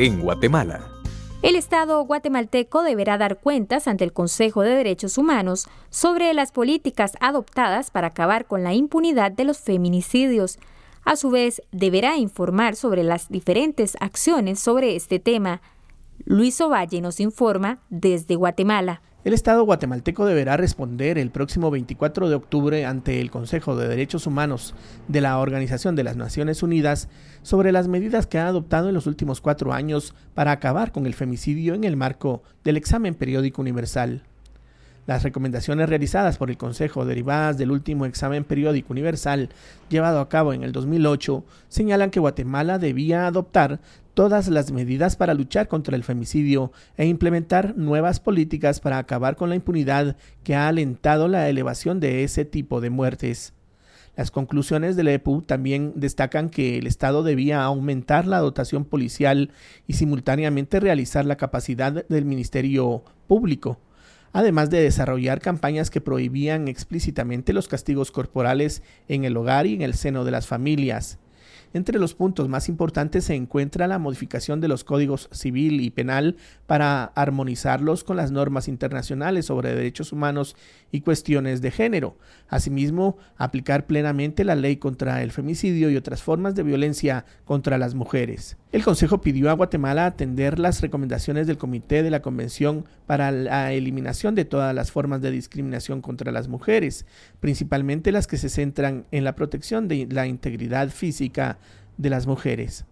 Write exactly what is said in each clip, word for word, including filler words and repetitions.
en Guatemala. El Estado guatemalteco deberá dar cuentas ante el Consejo de Derechos Humanos sobre las políticas adoptadas para acabar con la impunidad de los feminicidios. A su vez, deberá informar sobre las diferentes acciones sobre este tema. Luis Ovalle nos informa desde Guatemala. El Estado guatemalteco deberá responder el próximo veinticuatro de octubre ante el Consejo de Derechos Humanos de la Organización de las Naciones Unidas sobre las medidas que ha adoptado en los últimos cuatro años para acabar con el femicidio en el marco del examen periódico universal. Las recomendaciones realizadas por el Consejo derivadas del último examen periódico universal llevado a cabo en el dos mil ocho señalan que Guatemala debía adoptar todas las medidas para luchar contra el femicidio e implementar nuevas políticas para acabar con la impunidad que ha alentado la elevación de ese tipo de muertes. Las conclusiones del E P U también destacan que el Estado debía aumentar la dotación policial y simultáneamente realizar la capacidad del Ministerio Público, además de desarrollar campañas que prohibían explícitamente los castigos corporales en el hogar y en el seno de las familias. Entre los puntos más importantes se encuentra la modificación de los códigos civil y penal para armonizarlos con las normas internacionales sobre derechos humanos y cuestiones de género. Asimismo, aplicar plenamente la ley contra el femicidio y otras formas de violencia contra las mujeres. El Consejo pidió a Guatemala atender las recomendaciones del Comité de la Convención para la eliminación de todas las formas de discriminación contra las mujeres, principalmente las que se centran en la protección de la integridad física de las mujeres.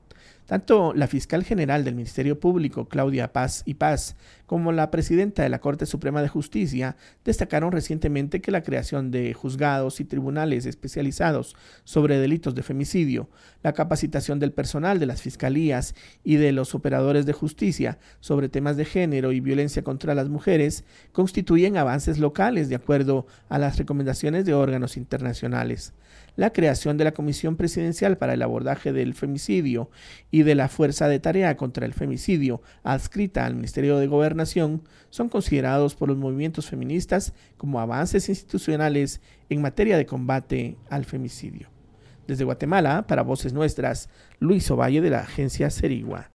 Tanto la fiscal general del Ministerio Público, Claudia Paz y Paz, como la presidenta de la Corte Suprema de Justicia destacaron recientemente que la creación de juzgados y tribunales especializados sobre delitos de femicidio, la capacitación del personal de las fiscalías y de los operadores de justicia sobre temas de género y violencia contra las mujeres constituyen avances locales de acuerdo a las recomendaciones de órganos internacionales. La creación de la Comisión Presidencial para el Abordaje del Femicidio y de la Fuerza de Tarea contra el Femicidio, adscrita al Ministerio de Gobernación, son considerados por los movimientos feministas como avances institucionales en materia de combate al femicidio. Desde Guatemala, para Voces Nuestras, Luis Ovalle de la agencia Cerigua.